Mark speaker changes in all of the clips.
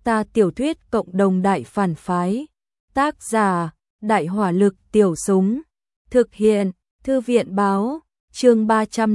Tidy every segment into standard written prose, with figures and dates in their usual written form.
Speaker 1: Ta tiểu thuyết cộng đồng đại phản phái. Tác giả: Đại hỏa lực tiểu súng. Thực hiện: Thư viện báo. Chương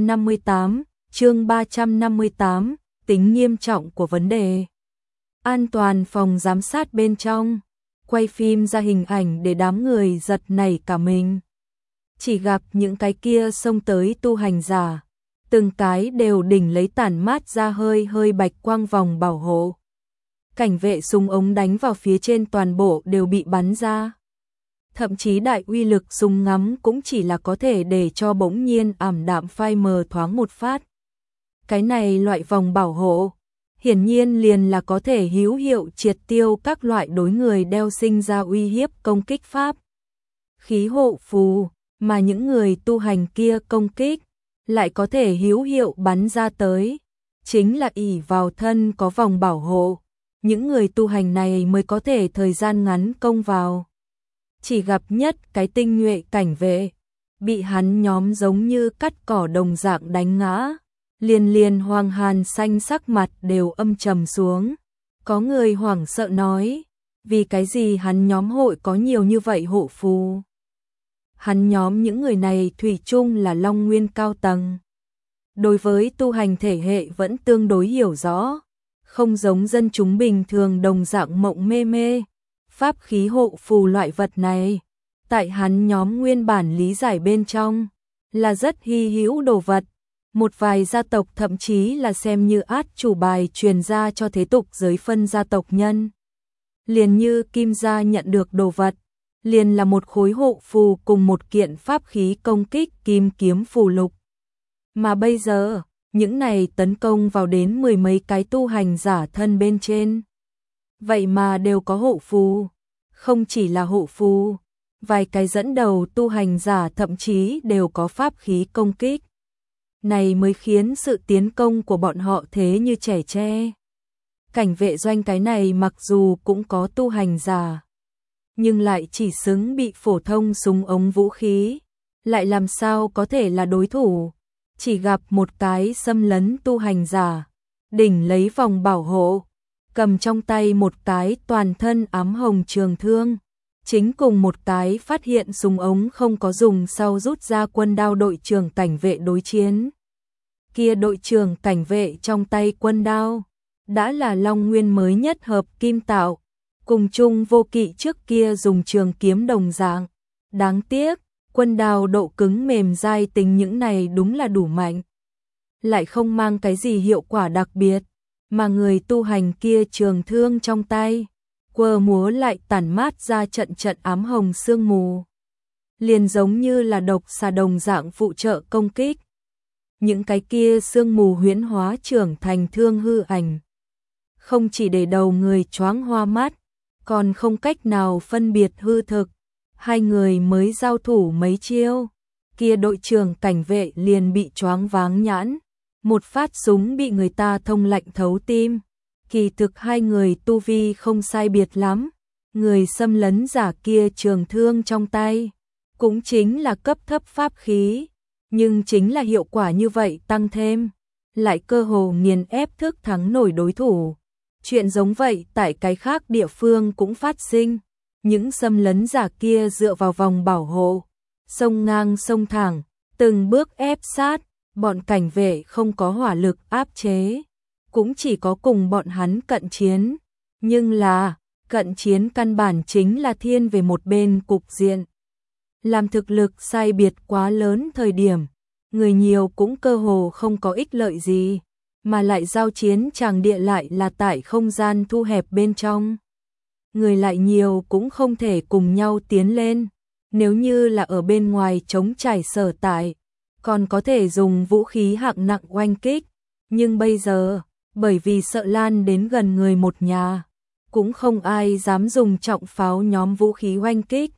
Speaker 1: 358, tính nghiêm trọng của vấn đề. An toàn phòng giám sát bên trong, quay phim ra hình ảnh để đám người giật nảy cả mình. Chỉ gặp những cái kia xông tới tu hành giả, từng cái đều đỉnh lấy tản mát ra hơi bạch quang vòng bảo hộ. Cảnh vệ súng ống đánh vào phía trên toàn bộ đều bị bắn ra. Thậm chí đại uy lực súng ngắm cũng chỉ là có thể để cho bỗng nhiên ảm đạm phai mờ thoáng một phát. Cái này loại vòng bảo hộ, hiển nhiên liền là có thể hữu hiệu triệt tiêu các loại đối người đeo sinh ra uy hiếp công kích pháp. Khí hộ phù, mà những người tu hành kia công kích, lại có thể hữu hiệu bắn ra tới. Chính là ỷ vào thân có vòng bảo hộ, những người tu hành này mới có thể thời gian ngắn công vào. Chỉ gặp nhất cái tinh nhuệ cảnh vệ, bị hắn nhóm giống như cắt cỏ đồng dạng đánh ngã. Liền Hoàng Hàn xanh sắc mặt đều âm trầm xuống. Có người hoảng sợ nói, vì cái gì hắn nhóm hội có nhiều như vậy hộ phù. Hắn nhóm những người này thủy chung là Long Nguyên cao tầng. Đối với tu hành thể hệ vẫn tương đối hiểu rõ, không giống dân chúng bình thường đồng dạng mộng mê. Pháp khí hộ phù loại vật này, tại hắn nhóm nguyên bản lý giải bên trong, là rất hy hữu đồ vật. Một vài gia tộc thậm chí là xem như át chủ bài truyền ra cho thế tục giới phân gia tộc nhân. Liền như Kim gia nhận được đồ vật, liền là một khối hộ phù cùng một kiện pháp khí công kích kim kiếm phù lục. Mà bây giờ, những này tấn công vào đến mười mấy cái tu hành giả thân bên trên. Vậy mà đều có hộ phù, không chỉ là hộ phù, vài cái dẫn đầu tu hành giả thậm chí đều có pháp khí công kích. Này mới khiến sự tiến công của bọn họ thế như trẻ tre. Cảnh vệ doanh cái này mặc dù cũng có tu hành giả, nhưng lại chỉ xứng bị phổ thông súng ống vũ khí, lại làm sao có thể là đối thủ. Chỉ gặp một cái xâm lấn tu hành giả, đỉnh lấy vòng bảo hộ, cầm trong tay một cái toàn thân ám hồng trường thương, chính cùng một cái phát hiện súng ống không có dùng sau rút ra quân đao đội trưởng cảnh vệ đối chiến. Kia đội trưởng cảnh vệ trong tay quân đao, đã là Long Nguyên mới nhất hợp kim tạo, cùng chung vô kỵ trước kia dùng trường kiếm đồng dạng. Đáng tiếc, quân đao độ cứng mềm dai tính những này đúng là đủ mạnh, lại không mang cái gì hiệu quả đặc biệt, mà người tu hành kia trường thương trong tay, quơ múa lại tản mát ra trận ám hồng sương mù. Liền giống như là độc xà đồng dạng phụ trợ công kích. Những cái kia sương mù huyễn hóa trưởng thành thương hư ảnh. Không chỉ để đầu người choáng hoa mắt, còn không cách nào phân biệt hư thực. Hai người mới giao thủ mấy chiêu, kia đội trưởng cảnh vệ liền bị choáng váng nhãn. Một phát súng bị người ta thông lạnh thấu tim. Kỳ thực hai người tu vi không sai biệt lắm. Người xâm lấn giả kia trường thương trong tay, cũng chính là cấp thấp pháp khí. Nhưng chính là hiệu quả như vậy tăng thêm, lại cơ hồ nghiền ép thức thắng nổi đối thủ. Chuyện giống vậy tại cái khác địa phương cũng phát sinh. Những xâm lấn giả kia dựa vào vòng bảo hộ, sông ngang sông thẳng, từng bước ép sát, bọn cảnh vệ không có hỏa lực áp chế, cũng chỉ có cùng bọn hắn cận chiến. Nhưng là, cận chiến căn bản chính là thiên về một bên cục diện. Làm thực lực sai biệt quá lớn thời điểm, người nhiều cũng cơ hồ không có ích lợi gì, mà lại giao chiến tràng địa lại là tại không gian thu hẹp bên trong. Người lại nhiều cũng không thể cùng nhau tiến lên, nếu như là ở bên ngoài chống trải sở tại, còn có thể dùng vũ khí hạng nặng oanh kích, nhưng bây giờ, bởi vì sợ lan đến gần người một nhà, cũng không ai dám dùng trọng pháo nhóm vũ khí oanh kích.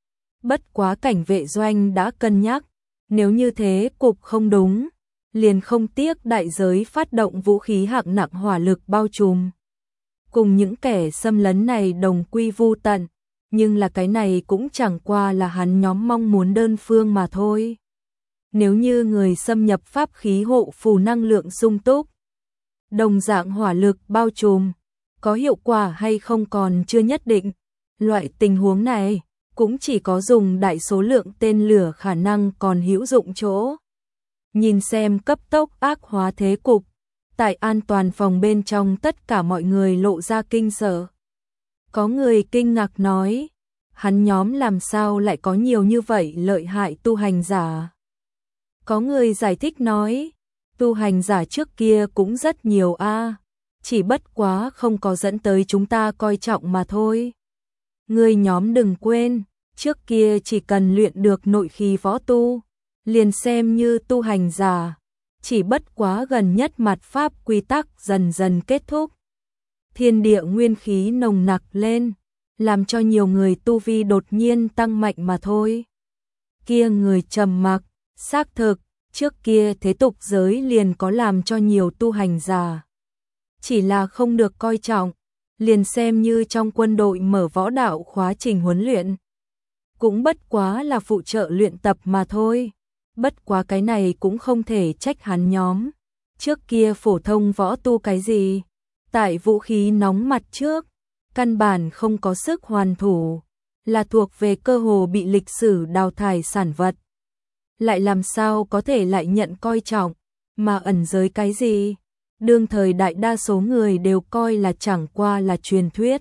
Speaker 1: Bất quá cảnh vệ doanh đã cân nhắc, nếu như thế cục không đúng, liền không tiếc đại giới phát động vũ khí hạng nặng hỏa lực bao trùm. Cùng những kẻ xâm lấn này đồng quy vu tận, nhưng là cái này cũng chẳng qua là hắn nhóm mong muốn đơn phương mà thôi. Nếu như người xâm nhập pháp khí hộ phù năng lượng sung túc, đồng dạng hỏa lực bao trùm, có hiệu quả hay không còn chưa nhất định. Loại tình huống này cũng chỉ có dùng đại số lượng tên lửa khả năng còn hữu dụng chỗ. Nhìn xem cấp tốc ác hóa thế cục, tại an toàn phòng bên trong tất cả mọi người lộ ra kinh sợ. Có người kinh ngạc nói, hắn nhóm làm sao lại có nhiều như vậy lợi hại tu hành giả. Có người giải thích nói, tu hành giả trước kia cũng rất nhiều a, chỉ bất quá không có dẫn tới chúng ta coi trọng mà thôi. Người nhóm đừng quên, trước kia chỉ cần luyện được nội khí võ tu, liền xem như tu hành giả, chỉ bất quá gần nhất mặt pháp quy tắc dần dần kết thúc. Thiên địa nguyên khí nồng nặc lên, làm cho nhiều người tu vi đột nhiên tăng mạnh mà thôi. Kia người trầm mặc, xác thực, trước kia thế tục giới liền có làm cho nhiều tu hành giả. Chỉ là không được coi trọng, liền xem như trong quân đội mở võ đạo khóa trình huấn luyện. Cũng bất quá là phụ trợ luyện tập mà thôi. Bất quá cái này cũng không thể trách hắn nhóm. Trước kia phổ thông võ tu cái gì? Tại vũ khí nóng mặt trước, căn bản không có sức hoàn thủ, là thuộc về cơ hồ bị lịch sử đào thải sản vật. Lại làm sao có thể lại nhận coi trọng, mà ẩn giới cái gì? Đương thời đại đa số người đều coi là chẳng qua là truyền thuyết.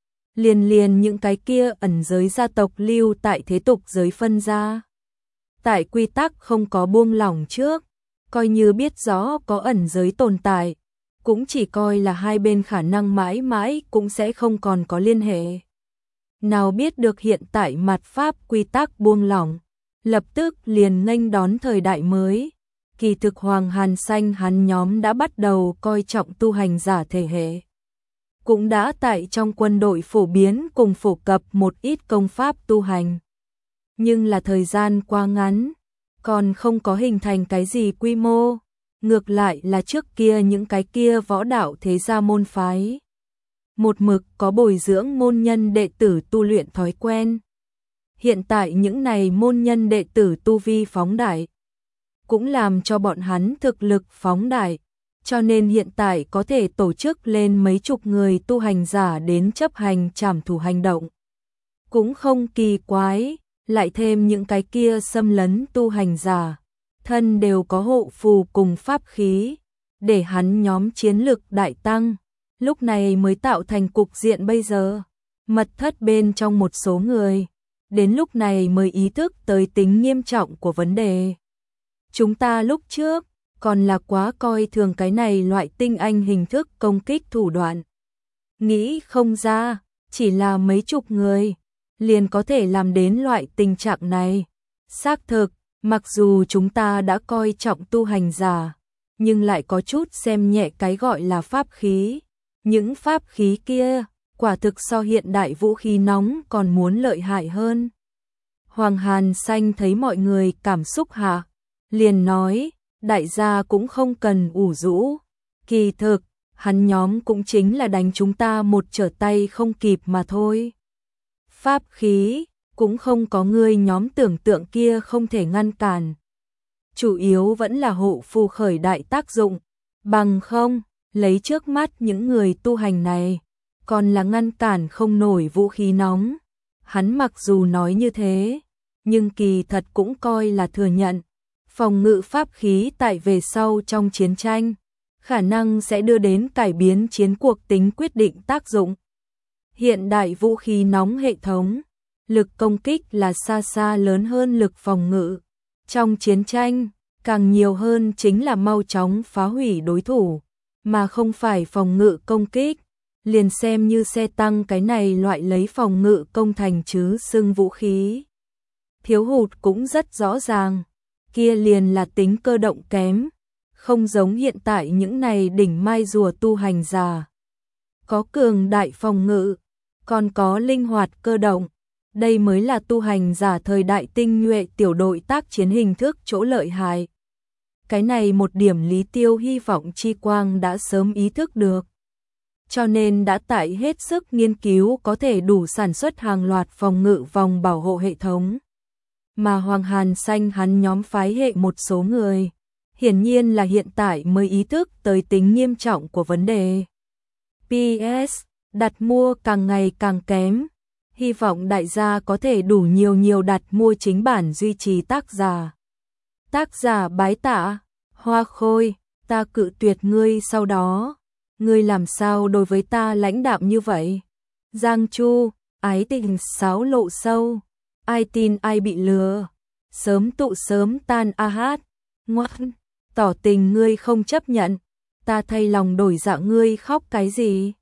Speaker 1: Liền những cái kia ẩn giới gia tộc lưu tại thế tục giới phân ra. Tại quy tắc không có buông lỏng trước, coi như biết rõ có ẩn giới tồn tại, cũng chỉ coi là hai bên khả năng mãi mãi cũng sẽ không còn có liên hệ. Nào biết được hiện tại mặt pháp quy tắc buông lỏng, lập tức liền nghênh đón thời đại mới. Kỳ thực Hoàng Hàn Xanh hắn nhóm đã bắt đầu coi trọng tu hành giả thể hệ. Cũng đã tại trong quân đội phổ biến cùng phổ cập một ít công pháp tu hành. Nhưng là thời gian quá ngắn, còn không có hình thành cái gì quy mô. Ngược lại là trước kia những cái kia võ đạo thế gia môn phái. Một mực có bồi dưỡng môn nhân đệ tử tu luyện thói quen. Hiện tại những này môn nhân đệ tử tu vi phóng đại, cũng làm cho bọn hắn thực lực phóng đại, cho nên hiện tại có thể tổ chức lên mấy chục người tu hành giả đến chấp hành trảm thủ hành động. Cũng không kỳ quái, lại thêm những cái kia xâm lấn tu hành giả, thân đều có hộ phù cùng pháp khí, để hắn nhóm chiến lực đại tăng, lúc này mới tạo thành cục diện bây giờ. Mật thất bên trong một số người, đến lúc này mới ý thức tới tính nghiêm trọng của vấn đề. Chúng ta lúc trước, còn là quá coi thường cái này loại tinh anh hình thức công kích thủ đoạn. Nghĩ không ra, chỉ là mấy chục người, liền có thể làm đến loại tình trạng này. Xác thực, mặc dù chúng ta đã coi trọng tu hành giả, nhưng lại có chút xem nhẹ cái gọi là pháp khí. Những pháp khí kia, quả thực so hiện đại vũ khí nóng còn muốn lợi hại hơn. Hoàng Hàn Xanh thấy mọi người cảm xúc hạ, liền nói, đại gia cũng không cần ủ rũ. Kỳ thực, hắn nhóm cũng chính là đánh chúng ta một trở tay không kịp mà thôi. Pháp khí, cũng không có người nhóm tưởng tượng kia không thể ngăn cản. Chủ yếu vẫn là hộ phù khởi đại tác dụng, bằng không, lấy trước mắt những người tu hành này, còn là ngăn cản không nổi vũ khí nóng. Hắn mặc dù nói như thế, nhưng kỳ thật cũng coi là thừa nhận. Phòng ngự pháp khí tại về sau trong chiến tranh, khả năng sẽ đưa đến cải biến chiến cuộc tính quyết định tác dụng. Hiện đại vũ khí nóng hệ thống, lực công kích là xa xa lớn hơn lực phòng ngự. Trong chiến tranh, càng nhiều hơn chính là mau chóng phá hủy đối thủ, mà không phải phòng ngự công kích. Liền xem như xe tăng cái này loại lấy phòng ngự công thành chứ xưng vũ khí. Thiếu hụt cũng rất rõ ràng, kia liền là tính cơ động kém, không giống hiện tại những này đỉnh mai rùa tu hành giả. Có cường đại phòng ngự, còn có linh hoạt cơ động, đây mới là tu hành giả thời đại tinh nhuệ tiểu đội tác chiến hình thức chỗ lợi hại. Cái này một điểm Lý Tiêu hy vọng Chi Quang đã sớm ý thức được. Cho nên đã tại hết sức nghiên cứu có thể đủ sản xuất hàng loạt phòng ngự vòng bảo hộ hệ thống. Mà Hoàng Hàn Xanh hắn nhóm phái hệ một số người, hiển nhiên là hiện tại mới ý thức tới tính nghiêm trọng của vấn đề. PS, đặt mua càng ngày càng kém. Hy vọng đại gia có thể đủ nhiều đặt mua chính bản duy trì tác giả. Tác giả bái tạ, Hoa Khôi, ta cự tuyệt ngươi sau đó. Ngươi làm sao đối với ta lãnh đạm như vậy? Giang Chu, ái tình sáo lộ sâu. Ai tin ai bị lừa. Sớm tụ sớm tan a hát. Ngoan, tỏ tình ngươi không chấp nhận. Ta thay lòng đổi dạ ngươi khóc cái gì?